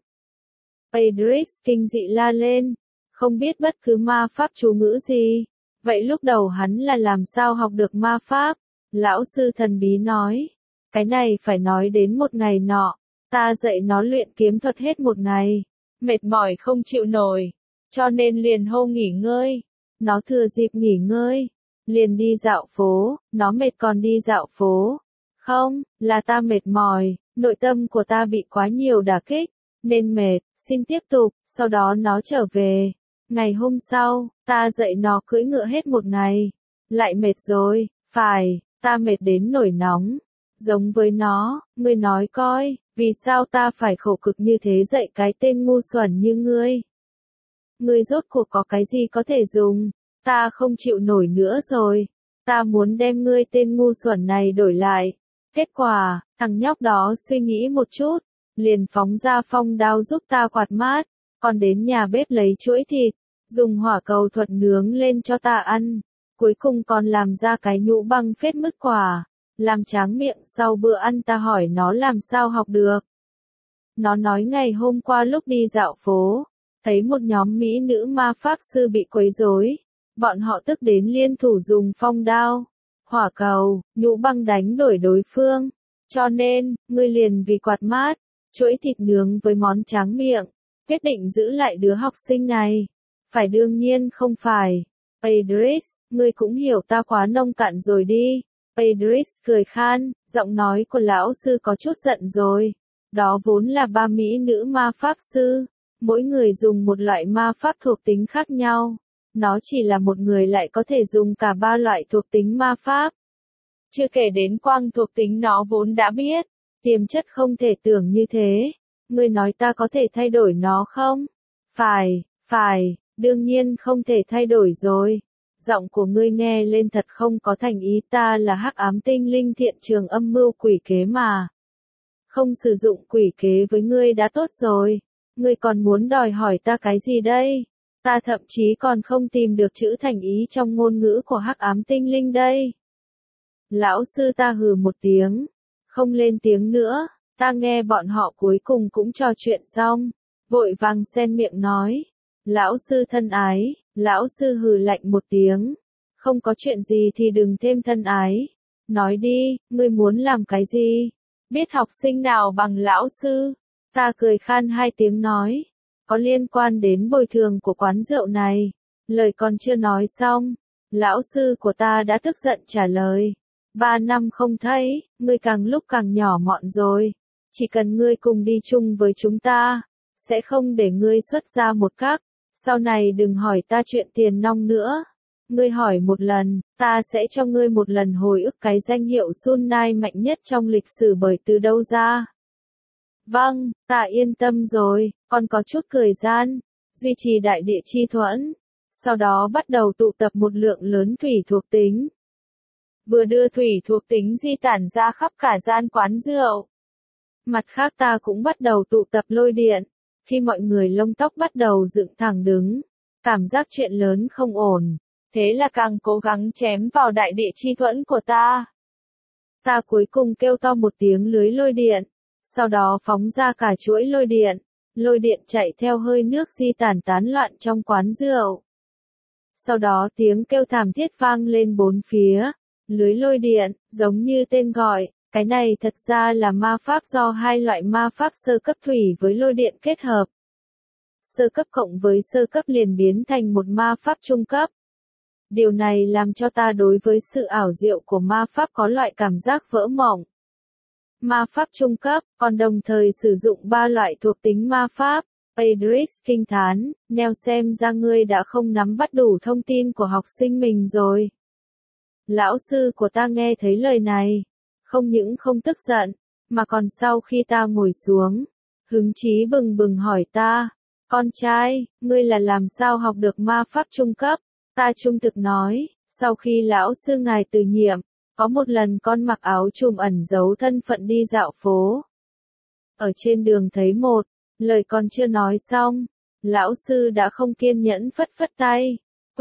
Idris kinh dị la lên, không biết bất cứ ma pháp chú ngữ gì. Vậy lúc đầu hắn là làm sao học được ma pháp? Lão sư thần bí nói, cái này phải nói đến một ngày nọ, ta dạy nó luyện kiếm thuật hết một ngày, mệt mỏi không chịu nổi, cho nên liền hô nghỉ ngơi. Nó thừa dịp nghỉ ngơi, liền đi dạo phố, nó mệt còn đi dạo phố. Không, là ta mệt mỏi, nội tâm của ta bị quá nhiều đả kích, nên mệt, xin tiếp tục, sau đó nó trở về. Ngày hôm sau, ta dạy nó cưỡi ngựa hết một ngày, lại mệt rồi, phải, ta mệt đến nổi nóng. Giống với nó, ngươi nói coi, vì sao ta phải khổ cực như thế dạy cái tên ngu xuẩn như ngươi? Ngươi rốt cuộc có cái gì có thể dùng? Ta không chịu nổi nữa rồi. Ta muốn đem ngươi tên ngu xuẩn này đổi lại. Kết quả, thằng nhóc đó suy nghĩ một chút, liền phóng ra phong đao giúp ta quạt mát, còn đến nhà bếp lấy chuỗi thịt, dùng hỏa cầu thuật nướng lên cho ta ăn. Cuối cùng còn làm ra cái nhũ băng phết mứt quả, làm tráng miệng. Sau bữa ăn ta hỏi nó làm sao học được. Nó nói ngày hôm qua lúc đi dạo phố, thấy một nhóm mỹ nữ ma pháp sư bị quấy rối. Bọn họ tức đến liên thủ dùng phong đao, hỏa cầu, nhũ băng đánh đổi đối phương. Cho nên, ngươi liền vì quạt mát, chuỗi thịt nướng với món tráng miệng, quyết định giữ lại đứa học sinh này. Phải đương nhiên không phải. Idris, ngươi cũng hiểu ta quá nông cạn rồi đi. Idris cười khan, giọng nói của lão sư có chút giận rồi. Đó vốn là 3 mỹ nữ ma pháp sư, mỗi người dùng một loại ma pháp thuộc tính khác nhau. Nó chỉ là một người lại có thể dùng cả 3 loại thuộc tính ma pháp. Chưa kể đến quang thuộc tính nó vốn đã biết, tiềm chất không thể tưởng như thế. Ngươi nói ta có thể thay đổi nó không? Phải, đương nhiên không thể thay đổi rồi. Giọng của ngươi nghe lên thật không có thành ý, ta là hắc ám tinh linh thiện trường âm mưu quỷ kế mà. Không sử dụng quỷ kế với ngươi đã tốt rồi. Ngươi còn muốn đòi hỏi ta cái gì đây? Ta thậm chí còn không tìm được chữ thành ý trong ngôn ngữ của hắc ám tinh linh đây. Lão sư ta hừ một tiếng, không lên tiếng nữa. Ta nghe bọn họ cuối cùng cũng trò chuyện xong, vội vàng xen miệng nói. Lão sư thân ái, lão sư hừ lạnh một tiếng. Không có chuyện gì thì đừng thêm thân ái. Nói đi, ngươi muốn làm cái gì? Biết học sinh nào bằng lão sư? Ta cười khan 2 tiếng nói. Có liên quan đến bồi thường của quán rượu này. Lời còn chưa nói xong, lão sư của ta đã tức giận trả lời. 3 năm không thấy, ngươi càng lúc càng nhỏ mọn rồi. Chỉ cần ngươi cùng đi chung với chúng ta, sẽ không để ngươi xuất ra một các. Sau này đừng hỏi ta chuyện tiền nong nữa. Ngươi hỏi một lần, ta sẽ cho ngươi một lần hồi ức cái danh hiệu Sun Nai mạnh nhất trong lịch sử bởi từ đâu ra. Vâng, ta yên tâm rồi, còn có chút thời gian, duy trì đại địa chi thuẫn. Sau đó bắt đầu tụ tập một lượng lớn thủy thuộc tính. Vừa đưa thủy thuộc tính di tản ra khắp cả gian quán rượu. Mặt khác ta cũng bắt đầu tụ tập lôi điện. Khi mọi người lông tóc bắt đầu dựng thẳng đứng, cảm giác chuyện lớn không ổn. Thế là càng cố gắng chém vào đại địa chi thuẫn của ta. Ta cuối cùng kêu to một tiếng lưới lôi điện. Sau đó phóng ra cả chuỗi lôi điện. Lôi điện chạy theo hơi nước di tản tán loạn trong quán rượu. Sau đó tiếng kêu thảm thiết vang lên bốn phía. Lưới lôi điện, giống như tên gọi, cái này thật ra là ma pháp do 2 loại ma pháp sơ cấp thủy với lôi điện kết hợp. Sơ cấp cộng với sơ cấp liền biến thành một ma pháp trung cấp. Điều này làm cho ta đối với sự ảo diệu của ma pháp có loại cảm giác vỡ mộng. Ma pháp trung cấp, còn đồng thời sử dụng 3 loại thuộc tính ma pháp. Idris kinh thán, neo xem ra ngươi đã không nắm bắt đủ thông tin của học sinh mình rồi. Lão sư của ta nghe thấy lời này, không những không tức giận, mà còn sau khi ta ngồi xuống, hứng chí bừng bừng hỏi ta, con trai, ngươi là làm sao học được ma pháp trung cấp? Ta trung thực nói, sau khi lão sư ngài từ nhiệm, có một lần con mặc áo trùm ẩn giấu thân phận đi dạo phố. Ở trên đường thấy một, lời còn chưa nói xong, lão sư đã không kiên nhẫn phất phất tay.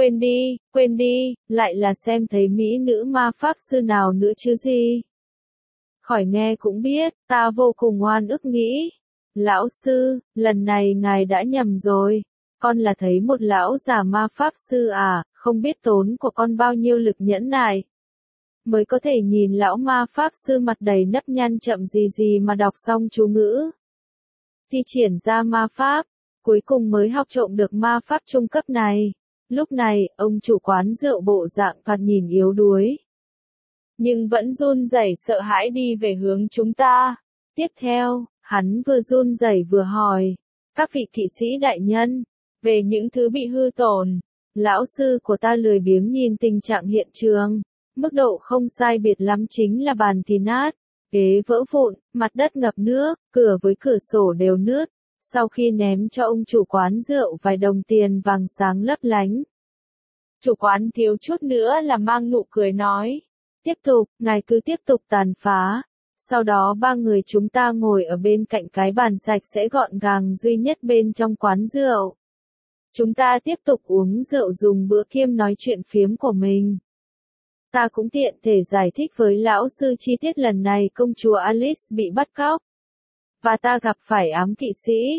Quên đi, lại là xem thấy mỹ nữ ma pháp sư nào nữa chứ gì. Khỏi nghe cũng biết, ta vô cùng oan ức nghĩ. Lão sư, lần này ngài đã nhầm rồi. Con là thấy một lão già ma pháp sư à, không biết tốn của con bao nhiêu lực nhẫn nại. Mới có thể nhìn lão ma pháp sư mặt đầy nếp nhăn chậm gì mà đọc xong chú ngữ. Thi triển ra ma pháp, cuối cùng mới học trộm được ma pháp trung cấp này. Lúc này, ông chủ quán rượu bộ dạng thoạt nhìn yếu đuối. Nhưng vẫn run rẩy sợ hãi đi về hướng chúng ta. Tiếp theo, hắn vừa run rẩy vừa hỏi. Các vị kỵ sĩ đại nhân, về những thứ bị hư tổn. Lão sư của ta lười biếng nhìn tình trạng hiện trường. Mức độ không sai biệt lắm chính là bàn thì nát, ghế vỡ vụn, mặt đất ngập nước, cửa với cửa sổ đều nứt. Sau khi ném cho ông chủ quán rượu vài đồng tiền vàng sáng lấp lánh. Chủ quán thiếu chút nữa là mang nụ cười nói. Tiếp tục, ngài cứ tiếp tục tàn phá. Sau đó 3 người chúng ta ngồi ở bên cạnh cái bàn sạch sẽ gọn gàng duy nhất bên trong quán rượu. Chúng ta tiếp tục uống rượu dùng bữa kiêm nói chuyện phiếm của mình. Ta cũng tiện thể giải thích với lão sư chi tiết lần này công chúa Alice bị bắt cóc. Và ta gặp phải ám kỵ sĩ.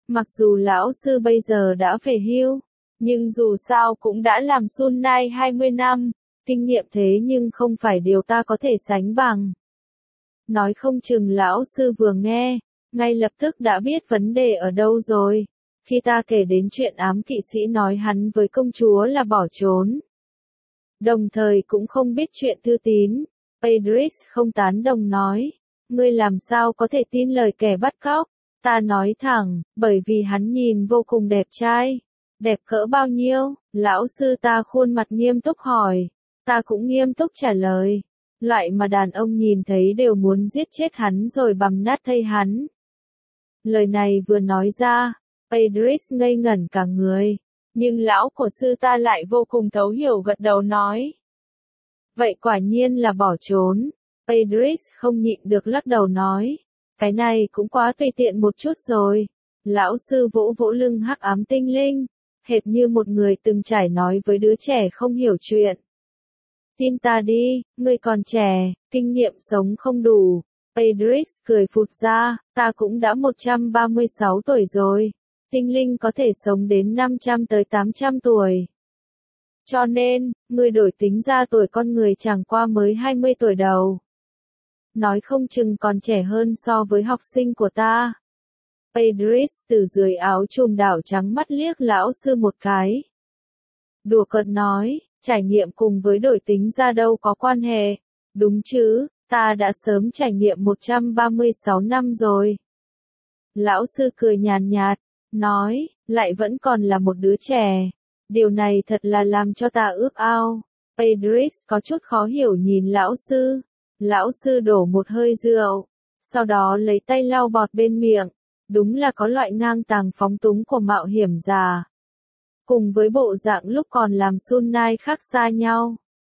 Mặc dù lão sư bây giờ đã về hưu, nhưng dù sao cũng đã làm Sunai 20 năm, kinh nghiệm thế nhưng không phải điều ta có thể sánh bằng. Nói không chừng lão sư vừa nghe, ngay lập tức đã biết vấn đề ở đâu rồi. Khi ta kể đến chuyện ám kỵ sĩ nói hắn với công chúa là bỏ trốn. Đồng thời cũng không biết chuyện thư tín, Padris không tán đồng nói, ngươi làm sao có thể tin lời kẻ bắt cóc, ta nói thẳng, bởi vì hắn nhìn vô cùng đẹp trai. Đẹp cỡ bao nhiêu, lão sư ta khuôn mặt nghiêm túc hỏi, ta cũng nghiêm túc trả lời, loại mà đàn ông nhìn thấy đều muốn giết chết hắn rồi bằm nát thây hắn. Lời này vừa nói ra, Padris ngây ngẩn cả người, nhưng lão của sư ta lại vô cùng thấu hiểu gật đầu nói. Vậy quả nhiên là bỏ trốn, Padris không nhịn được lắc đầu nói, cái này cũng quá tùy tiện một chút rồi. Lão sư vỗ vỗ lưng hắc ám tinh linh, hệt như một người từng trải nói với đứa trẻ không hiểu chuyện. Tin ta đi, ngươi còn trẻ, kinh nghiệm sống không đủ. Padris cười phụt ra, ta cũng đã 136 tuổi rồi. Tinh linh có thể sống đến 500 tới 800 tuổi. Cho nên, ngươi đổi tính ra tuổi con người chẳng qua mới 20 tuổi đầu. Nói không chừng còn trẻ hơn so với học sinh của ta. Padris từ dưới áo trùm đảo trắng mắt liếc lão sư một cái. Đùa cợt nói, trải nghiệm cùng với đổi tính ra đâu có quan hệ. Đúng chứ, ta đã sớm trải nghiệm 136 năm rồi. Lão sư cười nhàn nhạt, nói, lại vẫn còn là một đứa trẻ. Điều này thật là làm cho ta ước ao. Padris có chút khó hiểu nhìn lão sư. Lão sư đổ một hơi rượu, sau đó lấy tay lau bọt bên miệng. Đúng là có loại ngang tàng phóng túng của mạo hiểm già. Cùng với bộ dạng lúc còn làm Sunai khác xa nhau.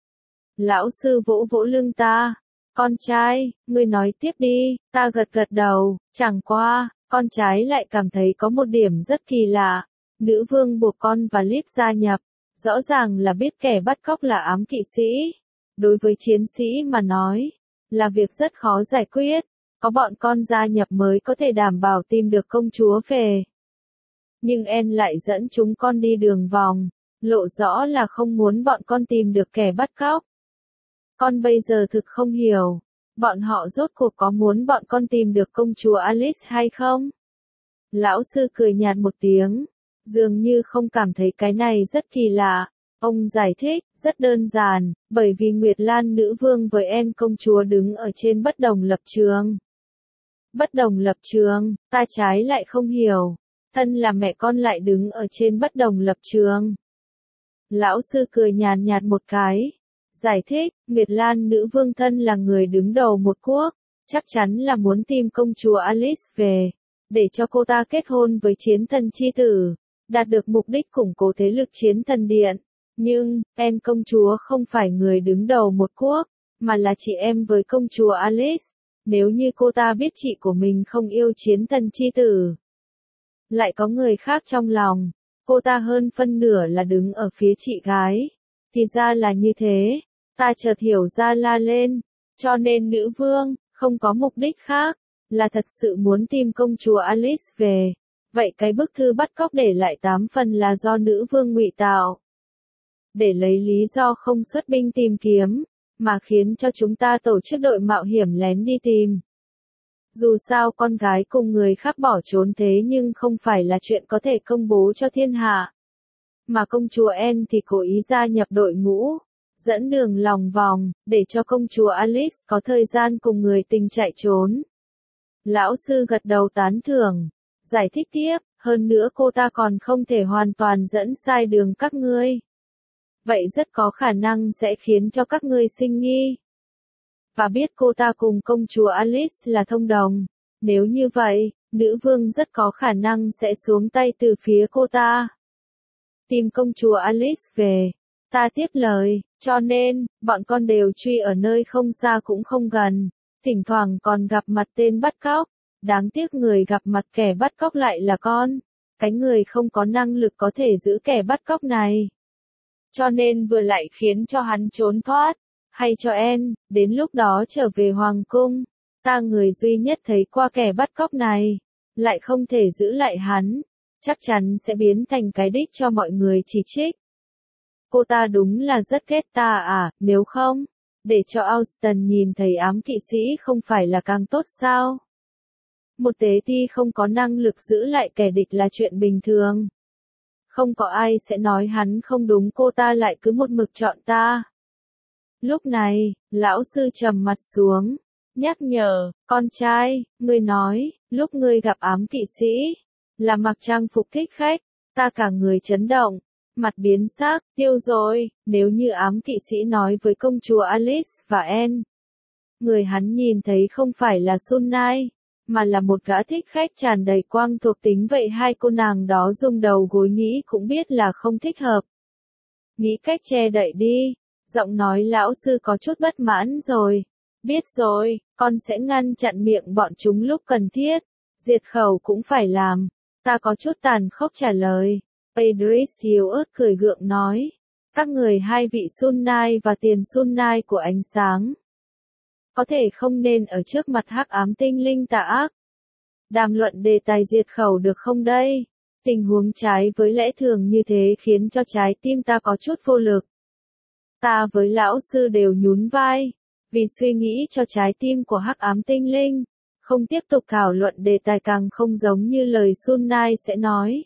Lão sư vỗ vỗ lưng ta. Con trai, ngươi nói tiếp đi, ta gật gật đầu, chẳng qua, con trai lại cảm thấy có một điểm rất kỳ lạ. Nữ vương buộc con và Lip gia nhập, rõ ràng là biết kẻ bắt cóc là ám kỵ sĩ. Đối với chiến sĩ mà nói, là việc rất khó giải quyết, có bọn con gia nhập mới có thể đảm bảo tìm được công chúa về. Nhưng En lại dẫn chúng con đi đường vòng, lộ rõ là không muốn bọn con tìm được kẻ bắt cóc. Con bây giờ thực không hiểu, bọn họ rốt cuộc có muốn bọn con tìm được công chúa Alice hay không? Lão sư cười nhạt một tiếng, dường như không cảm thấy cái này rất kỳ lạ. Ông giải thích, rất đơn giản, bởi vì Nguyệt Lan nữ vương với En công chúa đứng ở trên bất đồng lập trường. Bất đồng lập trường, ta trái lại không hiểu. Thân là mẹ con lại đứng ở trên bất đồng lập trường. Lão sư cười nhàn nhạt một cái. Giải thích, Nguyệt Lan nữ vương thân là người đứng đầu một quốc, chắc chắn là muốn tìm công chúa Alice về, để cho cô ta kết hôn với chiến thần chi tử, đạt được mục đích củng cố thế lực chiến thần điện. Nhưng, En công chúa không phải người đứng đầu một quốc, mà là chị em với công chúa Alice. Nếu như cô ta biết chị của mình không yêu chiến thần chi tử, lại có người khác trong lòng, cô ta hơn phân nửa là đứng ở phía chị gái. Thì ra là như thế, ta chợt hiểu ra la lên, cho nên nữ vương, không có mục đích khác, là thật sự muốn tìm công chúa Alice về. Vậy cái bức thư bắt cóc để lại 8 phần là do nữ vương ngụy tạo. Để lấy lý do không xuất binh tìm kiếm, mà khiến cho chúng ta tổ chức đội mạo hiểm lén đi tìm. Dù sao con gái cùng người khác bỏ trốn thế nhưng không phải là chuyện có thể công bố cho thiên hạ. Mà công chúa En thì cố ý gia nhập đội ngũ, dẫn đường lòng vòng, để cho công chúa Alice có thời gian cùng người tình chạy trốn. Lão sư gật đầu tán thưởng, giải thích tiếp, hơn nữa cô ta còn không thể hoàn toàn dẫn sai đường các ngươi. Vậy rất có khả năng sẽ khiến cho các ngươi sinh nghi. Và biết cô ta cùng công chúa Alice là thông đồng. Nếu như vậy, nữ vương rất có khả năng sẽ xuống tay từ phía cô ta. Tìm công chúa Alice về. Ta tiếp lời, cho nên, bọn con đều truy ở nơi không xa cũng không gần. Thỉnh thoảng còn gặp mặt tên bắt cóc. Đáng tiếc người gặp mặt kẻ bắt cóc lại là con. Cái người không có năng lực có thể giữ kẻ bắt cóc này. Cho nên vừa lại khiến cho hắn trốn thoát. Hay cho En, đến lúc đó trở về hoàng cung, ta người duy nhất thấy qua kẻ bắt cóc này. lại không thể giữ lại hắn, chắc chắn sẽ biến thành cái đích cho mọi người chỉ trích. Cô ta đúng là rất ghét ta à, nếu không, để cho Austin nhìn thấy ám kỵ sĩ không phải là càng tốt sao? Một tế ti không có năng lực giữ lại kẻ địch là chuyện bình thường. Không có ai sẽ nói hắn không đúng, cô ta lại cứ một mực chọn ta. Lúc này, lão sư trầm mặt xuống, nhắc nhở, con trai, ngươi nói, lúc ngươi gặp ám kỵ sĩ, là mặc trang phục thích khách, ta cả người chấn động, mặt biến sắc, tiêu rồi, nếu như ám kỵ sĩ nói với công chúa Alice và Anne. Người hắn nhìn thấy không phải là Sun Nai, mà là một gã thích khách tràn đầy quang thuộc tính, vậy hai cô nàng đó rung đầu gối nghĩ cũng biết là không thích hợp. Nghĩ cách che đậy đi, giọng nói lão sư có chút bất mãn rồi. Biết rồi, con sẽ ngăn chặn miệng bọn chúng lúc cần thiết, diệt khẩu cũng phải làm. Ta có chút tàn khốc trả lời. Idris yếu ớt cười gượng nói. Các người hai vị Sun Nai và tiền Sun Nai của ánh sáng. Có thể không nên ở trước mặt hắc ám tinh linh tà ác. Đàm luận đề tài diệt khẩu được không đây? Tình huống trái với lẽ thường như thế khiến cho trái tim ta có chút vô lực. Ta với lão sư đều nhún vai, vì suy nghĩ cho trái tim của hắc ám tinh linh. Không tiếp tục thảo luận đề tài càng không giống như lời Sun Nai sẽ nói.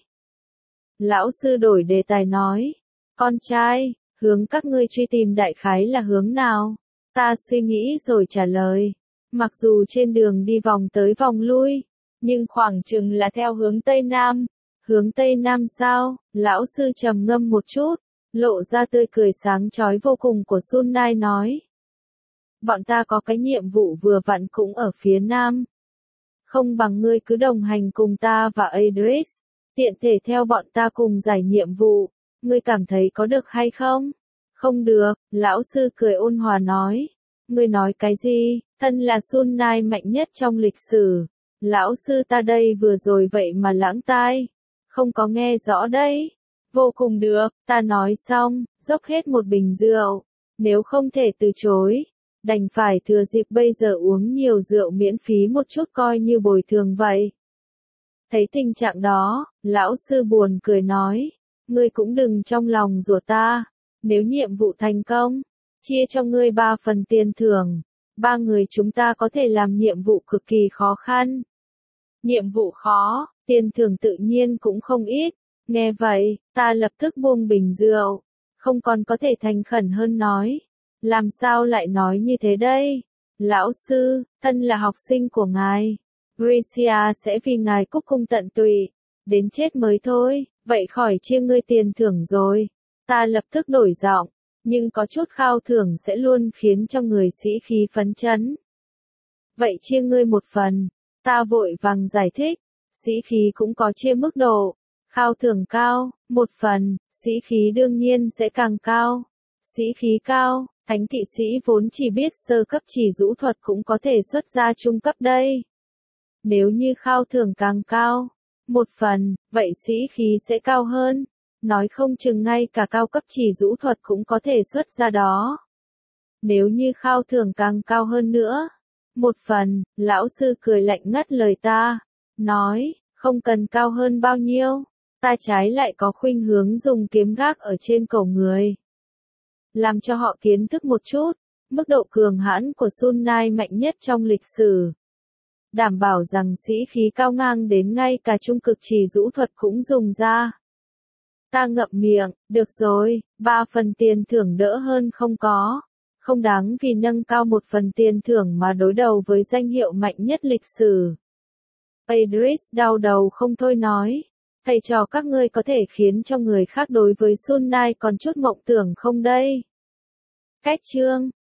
Lão sư đổi đề tài nói, con trai, hướng các ngươi truy tìm đại khái là hướng nào? Ta suy nghĩ rồi trả lời, mặc dù trên đường đi vòng tới vòng lui, nhưng khoảng chừng là theo hướng Tây Nam. Hướng Tây Nam sao? Lão sư trầm ngâm một chút, lộ ra tươi cười sáng chói vô cùng của Sun Nai nói. Bọn ta có cái nhiệm vụ vừa vặn cũng ở phía Nam. Không bằng ngươi cứ đồng hành cùng ta và Idris, tiện thể theo bọn ta cùng giải nhiệm vụ, ngươi cảm thấy có được hay không? Không được, lão sư cười ôn hòa nói. Ngươi nói cái gì? Thân là Sun Nai mạnh nhất trong lịch sử. Lão sư ta đây vừa rồi vậy mà lãng tai. Không có nghe rõ đấy. Vô cùng được, ta nói xong, dốc hết một bình rượu. Nếu không thể từ chối, đành phải thừa dịp bây giờ uống nhiều rượu miễn phí một chút coi như bồi thường vậy. Thấy tình trạng đó, lão sư buồn cười nói. Ngươi cũng đừng trong lòng rủa ta. Nếu nhiệm vụ thành công, chia cho ngươi 3 phần tiền thưởng. 3 người chúng ta có thể làm nhiệm vụ cực kỳ khó khăn. Nhiệm vụ khó, tiền thưởng tự nhiên cũng không ít. Nghe vậy, ta lập tức buông bình rượu. Không còn có thể thành khẩn hơn nói. Làm sao lại nói như thế đây? Lão sư, thân là học sinh của ngài. Gracia sẽ vì ngài cúc cung tận tụy. Đến chết mới thôi, vậy khỏi chia ngươi tiền thưởng rồi. Ta lập tức đổi giọng, nhưng có chút khao thưởng sẽ luôn khiến cho người sĩ khí phấn chấn. Vậy chia ngươi một phần, ta vội vàng giải thích, sĩ khí cũng có chia mức độ, khao thưởng cao, một phần, sĩ khí đương nhiên sẽ càng cao. Sĩ khí cao, thánh kỵ sĩ vốn chỉ biết sơ cấp chỉ rũ thuật cũng có thể xuất ra trung cấp đây. Nếu như khao thưởng càng cao, một phần, vậy sĩ khí sẽ cao hơn. Nói không chừng ngay cả cao cấp chỉ rũ thuật cũng có thể xuất ra đó. Nếu như khao thưởng càng cao hơn nữa. Một phần, lão sư cười lạnh ngắt lời ta. Nói, không cần cao hơn bao nhiêu. Ta trái lại có khuynh hướng dùng kiếm gác ở trên cổ người. Làm cho họ kiến thức một chút. Mức độ cường hãn của Sun Nai mạnh nhất trong lịch sử. Đảm bảo rằng sĩ khí cao ngang đến ngay cả trung cực chỉ rũ thuật cũng dùng ra. Ta ngậm miệng, được rồi, 3 phần tiền thưởng đỡ hơn không có. Không đáng vì nâng cao 1 phần tiền thưởng mà đối đầu với danh hiệu mạnh nhất lịch sử. Idris đau đầu không thôi nói. Thầy trò các ngươi có thể khiến cho người khác đối với Sun Nai còn chút mộng tưởng không đây? Cách chương